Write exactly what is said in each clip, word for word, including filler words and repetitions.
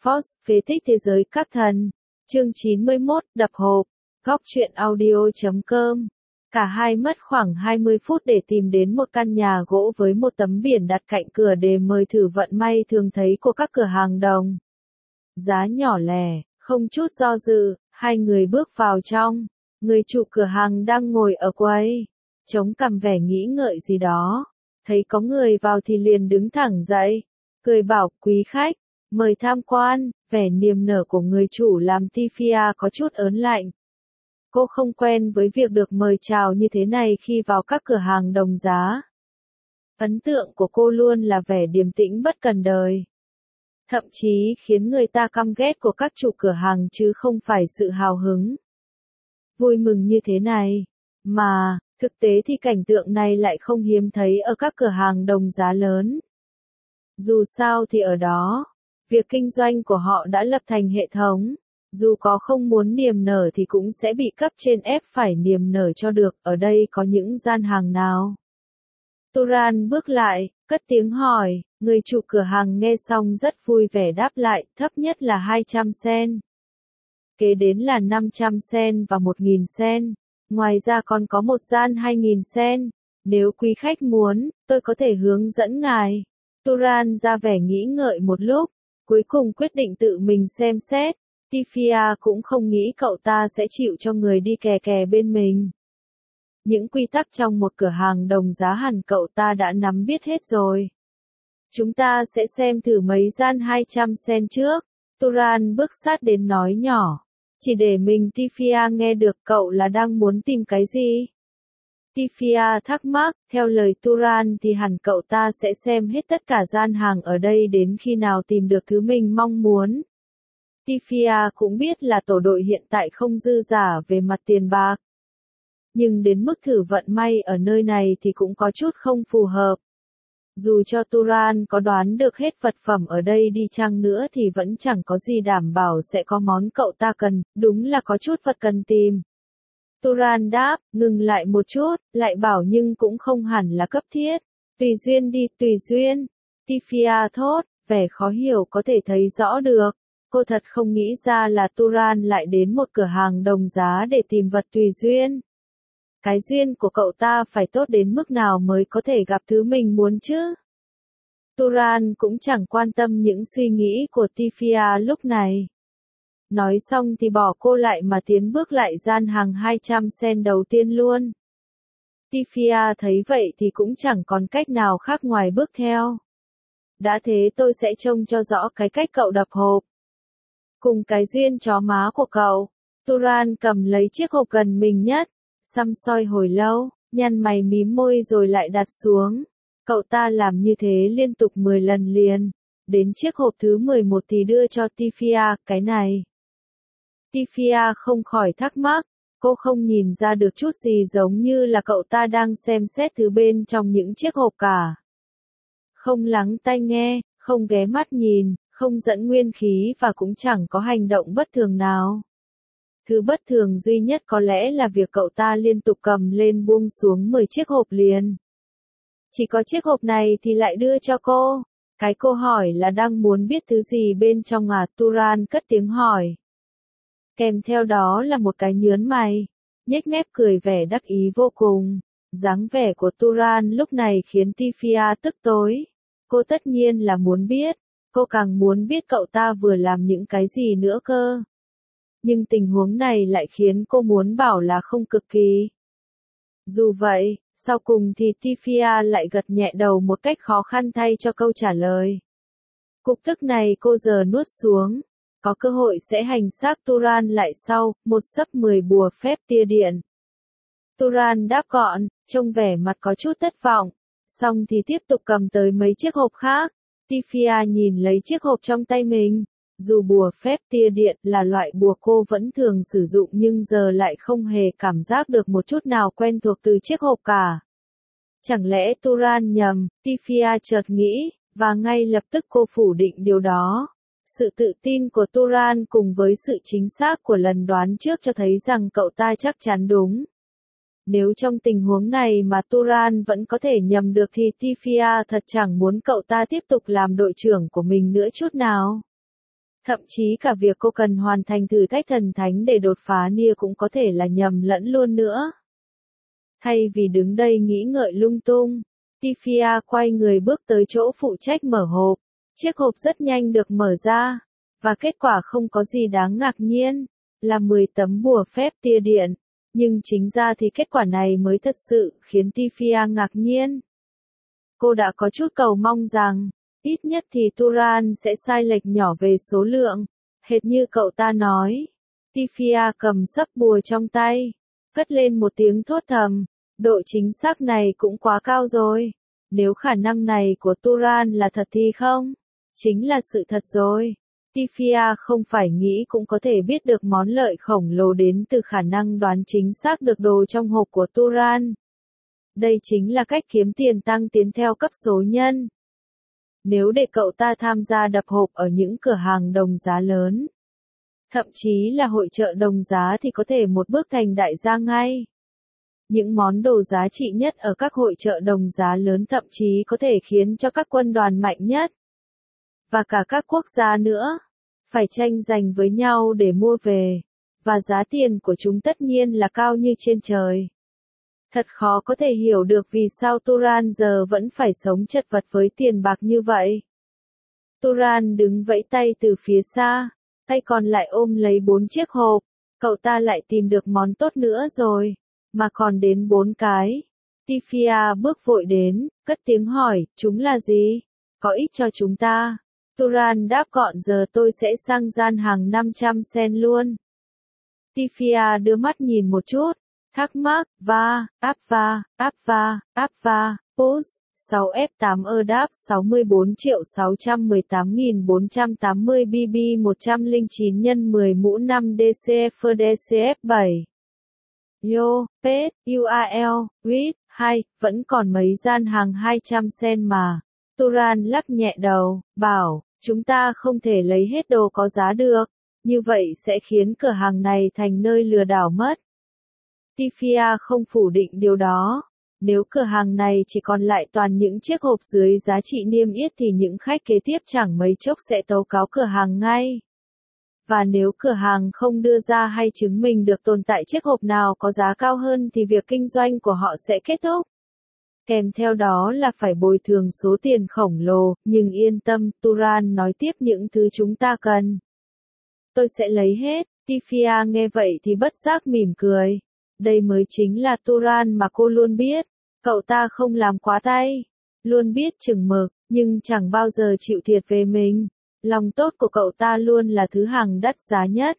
Force, phế tích thế giới các thần. Chương chín mươi mốt, đập hộp. Góc truyện audio chấm com. Cả hai mất khoảng hai mươi phút để tìm đến một căn nhà gỗ với một tấm biển đặt cạnh cửa để mời thử vận may thường thấy của các cửa hàng đồng giá nhỏ lẻ. Không chút do dự, hai người bước vào trong. Người chủ cửa hàng đang ngồi ở quầy, chống cằm vẻ nghĩ ngợi gì đó. Thấy có người vào thì liền đứng thẳng dậy, cười bảo quý khách, mời tham quan. Vẻ niềm nở của người chủ làm Tifia có chút ớn lạnh. Cô không quen với việc được mời chào như thế này khi vào các cửa hàng đồng giá. Ấn tượng của cô luôn là vẻ điềm tĩnh bất cần đời. Thậm chí khiến người ta căm ghét của các chủ cửa hàng chứ không phải sự hào hứng, vui mừng như thế này. Mà, thực tế thì cảnh tượng này lại không hiếm thấy ở các cửa hàng đồng giá lớn. Dù sao thì ở đó, việc kinh doanh của họ đã lập thành hệ thống. Dù có không muốn niềm nở thì cũng sẽ bị cấp trên ép phải niềm nở cho được. Ở đây có những gian hàng nào? Turan bước lại, cất tiếng hỏi. Người chủ cửa hàng nghe xong rất vui vẻ đáp lại, thấp nhất là hai trăm sen. Kế đến là năm trăm sen và một nghìn sen. Ngoài ra còn có một gian hai nghìn sen. Nếu quý khách muốn, tôi có thể hướng dẫn ngài. Turan ra vẻ nghĩ ngợi một lúc, cuối cùng quyết định tự mình xem xét. Tifia cũng không nghĩ cậu ta sẽ chịu cho người đi kè kè bên mình. Những quy tắc trong một cửa hàng đồng giá hẳn cậu ta đã nắm biết hết rồi. Chúng ta sẽ xem thử mấy gian hai trăm sen trước. Turan bước sát đến nói nhỏ. Chỉ để mình Tifia nghe được cậu là đang muốn tìm cái gì? Tifia thắc mắc, theo lời Turan thì hẳn cậu ta sẽ xem hết tất cả gian hàng ở đây đến khi nào tìm được thứ mình mong muốn. Tifia cũng biết là tổ đội hiện tại không dư giả về mặt tiền bạc. Nhưng đến mức thử vận may ở nơi này thì cũng có chút không phù hợp. Dù cho Turan có đoán được hết vật phẩm ở đây đi chăng nữa thì vẫn chẳng có gì đảm bảo sẽ có món cậu ta cần, đúng là có chút vật cần tìm. Turan đáp, ngừng lại một chút, lại bảo nhưng cũng không hẳn là cấp thiết. Tùy duyên đi, tùy duyên. Tifia thốt, vẻ khó hiểu có thể thấy rõ được. Cô thật không nghĩ ra là Turan lại đến một cửa hàng đồng giá để tìm vật tùy duyên. Cái duyên của cậu ta phải tốt đến mức nào mới có thể gặp thứ mình muốn chứ? Turan cũng chẳng quan tâm những suy nghĩ của Tifia lúc này. Nói xong thì bỏ cô lại mà tiến bước lại gian hàng hai trăm sen đầu tiên luôn. Tifia thấy vậy thì cũng chẳng còn cách nào khác ngoài bước theo. Đã thế tôi sẽ trông cho rõ cái cách cậu đập hộp. Cùng cái duyên chó má của cậu. Turan cầm lấy chiếc hộp gần mình nhất, săm soi hồi lâu, nhăn mày mím môi rồi lại đặt xuống. Cậu ta làm như thế liên tục mười lần liền. Đến chiếc hộp thứ mười một thì đưa cho Tifia, cái này. Tifia không khỏi thắc mắc, cô không nhìn ra được chút gì giống như là cậu ta đang xem xét thứ bên trong những chiếc hộp cả. Không lắng tai nghe, không ghé mắt nhìn, không dẫn nguyên khí và cũng chẳng có hành động bất thường nào. Thứ bất thường duy nhất có lẽ là việc cậu ta liên tục cầm lên buông xuống mười chiếc hộp liền. Chỉ có chiếc hộp này thì lại đưa cho cô. Cái cô hỏi là đang muốn biết thứ gì bên trong à? Turan cất tiếng hỏi. Kèm theo đó là một cái nhớn mày, nhếch mép cười vẻ đắc ý vô cùng. Dáng vẻ của Turan lúc này khiến Tifia tức tối. Cô tất nhiên là muốn biết, cô càng muốn biết cậu ta vừa làm những cái gì nữa cơ. Nhưng tình huống này lại khiến cô muốn bảo là không cực kỳ. Dù vậy, sau cùng thì Tifia lại gật nhẹ đầu một cách khó khăn thay cho câu trả lời. Cục tức này cô giờ nuốt xuống. Có cơ hội sẽ hành xác Turan lại sau, một sấp mười bùa phép tia điện. Turan đáp gọn, trông vẻ mặt có chút thất vọng. Xong thì tiếp tục cầm tới mấy chiếc hộp khác. Tifia nhìn lấy chiếc hộp trong tay mình. Dù bùa phép tia điện là loại bùa cô vẫn thường sử dụng nhưng giờ lại không hề cảm giác được một chút nào quen thuộc từ chiếc hộp cả. Chẳng lẽ Turan nhầm? Tifia chợt nghĩ, và ngay lập tức cô phủ định điều đó. Sự tự tin của Turan cùng với sự chính xác của lần đoán trước cho thấy rằng cậu ta chắc chắn đúng. Nếu trong tình huống này mà Turan vẫn có thể nhầm được thì Tifia thật chẳng muốn cậu ta tiếp tục làm đội trưởng của mình nữa chút nào. Thậm chí cả việc cô cần hoàn thành thử thách thần thánh để đột phá nia cũng có thể là nhầm lẫn luôn nữa. Thay vì đứng đây nghĩ ngợi lung tung, Tifia quay người bước tới chỗ phụ trách mở hộp. Chiếc hộp rất nhanh được mở ra, và kết quả không có gì đáng ngạc nhiên, là mười tấm bùa phép tia điện. Nhưng chính ra thì kết quả này mới thật sự khiến Tifia ngạc nhiên. Cô đã có chút cầu mong rằng, ít nhất thì Turan sẽ sai lệch nhỏ về số lượng, hệt như cậu ta nói. Tifia cầm sấp bùa trong tay, cất lên một tiếng thốt thầm, độ chính xác này cũng quá cao rồi. Nếu khả năng này của Turan là thật thì không, chính là sự thật rồi. Tifia không phải nghĩ cũng có thể biết được món lợi khổng lồ đến từ khả năng đoán chính xác được đồ trong hộp của Turan. Đây chính là cách kiếm tiền tăng tiến theo cấp số nhân. Nếu để cậu ta tham gia đập hộp ở những cửa hàng đồng giá lớn, thậm chí là hội chợ đồng giá thì có thể một bước thành đại gia ngay. Những món đồ giá trị nhất ở các hội chợ đồng giá lớn thậm chí có thể khiến cho các quân đoàn mạnh nhất, và cả các quốc gia nữa, phải tranh giành với nhau để mua về, và giá tiền của chúng tất nhiên là cao như trên trời. Thật khó có thể hiểu được vì sao Turan giờ vẫn phải sống chật vật với tiền bạc như vậy. Turan đứng vẫy tay từ phía xa, tay còn lại ôm lấy bốn chiếc hộp, cậu ta lại tìm được món tốt nữa rồi, mà còn đến bốn cái. Tifia bước vội đến, cất tiếng hỏi, chúng là gì? Có ích cho chúng ta. Turan đáp gọn giờ tôi sẽ sang gian hàng năm trăm sen luôn. Tifia đưa mắt nhìn một chút, thắc mắc, va, áp va, áp va, áp va, push, sáu F tám ơ đáp sáu mươi bốn triệu sáu trăm mười tám nghìn bốn trăm tám mươi B B một trăm lẻ chín nhân mười mũ năm D C F D C F bảy. Yo, Pet, U A L, Read, hai, vẫn còn mấy gian hàng hai trăm sen mà. Turan lắc nhẹ đầu, bảo, chúng ta không thể lấy hết đồ có giá được, như vậy sẽ khiến cửa hàng này thành nơi lừa đảo mất. Tifia không phủ định điều đó. Nếu cửa hàng này chỉ còn lại toàn những chiếc hộp dưới giá trị niêm yết thì những khách kế tiếp chẳng mấy chốc sẽ tố cáo cửa hàng ngay. Và nếu cửa hàng không đưa ra hay chứng minh được tồn tại chiếc hộp nào có giá cao hơn thì việc kinh doanh của họ sẽ kết thúc. Kèm theo đó là phải bồi thường số tiền khổng lồ, nhưng yên tâm, Turan nói tiếp những thứ chúng ta cần. Tôi sẽ lấy hết. Tifia nghe vậy thì bất giác mỉm cười. Đây mới chính là Turan mà cô luôn biết. Cậu ta không làm quá tay, luôn biết chừng mực, nhưng chẳng bao giờ chịu thiệt về mình. Lòng tốt của cậu ta luôn là thứ hàng đắt giá nhất.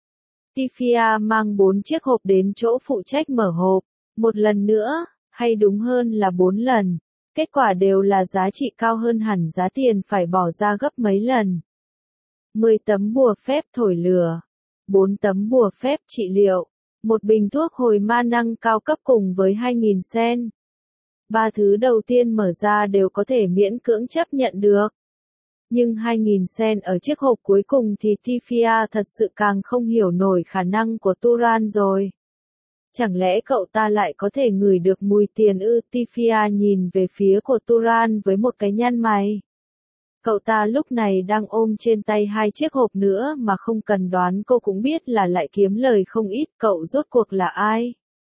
Tifia mang bốn chiếc hộp đến chỗ phụ trách mở hộp. Một lần nữa, hay đúng hơn là bốn lần. Kết quả đều là giá trị cao hơn hẳn giá tiền phải bỏ ra gấp mấy lần. mười tấm bùa phép thổi lửa. bốn tấm bùa phép trị liệu. Một bình thuốc hồi ma năng cao cấp cùng với hai nghìn sen. Ba thứ đầu tiên mở ra đều có thể miễn cưỡng chấp nhận được. Nhưng hai nghìn sen ở chiếc hộp cuối cùng thì Tifia thật sự càng không hiểu nổi khả năng của Turan rồi. Chẳng lẽ cậu ta lại có thể ngửi được mùi tiền ư? Tifia nhìn về phía của Turan với một cái nhăn mày. Cậu ta lúc này đang ôm trên tay hai chiếc hộp nữa mà không cần đoán cô cũng biết là lại kiếm lời không ít. Cậu rốt cuộc là ai?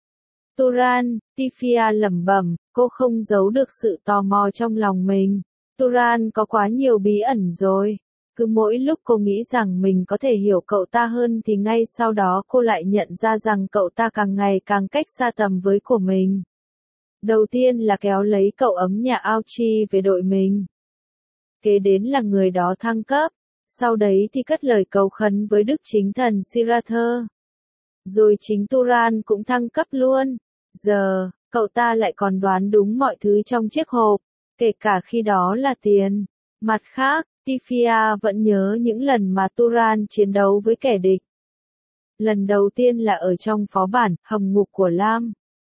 Turan, Tifia lẩm bẩm, cô không giấu được sự tò mò trong lòng mình. Turan có quá nhiều bí ẩn rồi. Cứ mỗi lúc cô nghĩ rằng mình có thể hiểu cậu ta hơn thì ngay sau đó cô lại nhận ra rằng cậu ta càng ngày càng cách xa tầm với của mình. Đầu tiên là kéo lấy cậu ấm nhà Auchi về đội mình. Kế đến là người đó thăng cấp. Sau đấy thì cất lời cầu khấn với đức chính thần Sirather. Rồi chính Turan cũng thăng cấp luôn. Giờ, cậu ta lại còn đoán đúng mọi thứ trong chiếc hộp, kể cả khi đó là tiền. Mặt khác, Tifia vẫn nhớ những lần mà Turan chiến đấu với kẻ địch. Lần đầu tiên là ở trong phó bản, hầm ngục của Lam.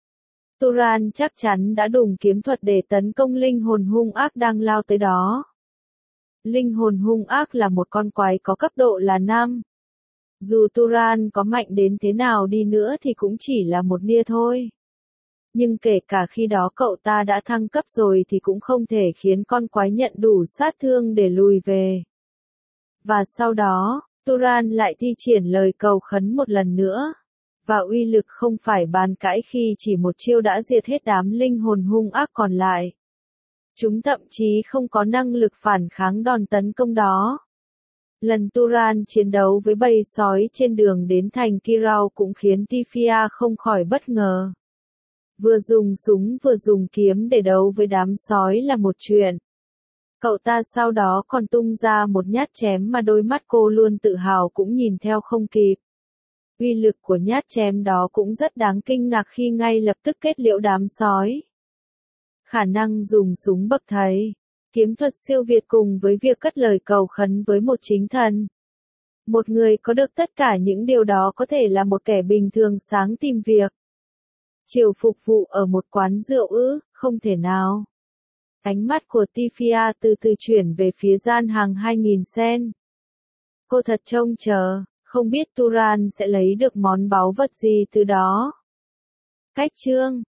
Turan chắc chắn đã dùng kiếm thuật để tấn công linh hồn hung ác đang lao tới đó. Linh hồn hung ác là một con quái có cấp độ là năm. Dù Turan có mạnh đến thế nào đi nữa thì cũng chỉ là một nia thôi. Nhưng kể cả khi đó cậu ta đã thăng cấp rồi thì cũng không thể khiến con quái nhận đủ sát thương để lùi về. Và sau đó, Turan lại thi triển lời cầu khấn một lần nữa. Và uy lực không phải bàn cãi khi chỉ một chiêu đã diệt hết đám linh hồn hung ác còn lại. Chúng thậm chí không có năng lực phản kháng đòn tấn công đó. Lần Turan chiến đấu với bầy sói trên đường đến thành Kirau cũng khiến Tifia không khỏi bất ngờ. Vừa dùng súng vừa dùng kiếm để đấu với đám sói là một chuyện. Cậu ta sau đó còn tung ra một nhát chém mà đôi mắt cô luôn tự hào cũng nhìn theo không kịp. Uy lực của nhát chém đó cũng rất đáng kinh ngạc khi ngay lập tức kết liễu đám sói. Khả năng dùng súng bậc thầy, kiếm thuật siêu việt cùng với việc cất lời cầu khấn với một chính thần. Một người có được tất cả những điều đó có thể là một kẻ bình thường sáng tìm việc. Chiều phục vụ ở một quán rượu ư, không thể nào. Ánh mắt của Tifia từ từ chuyển về phía gian hàng hai nghìn sen. Cô thật trông chờ, không biết Turan sẽ lấy được món báu vật gì từ đó. Cách chương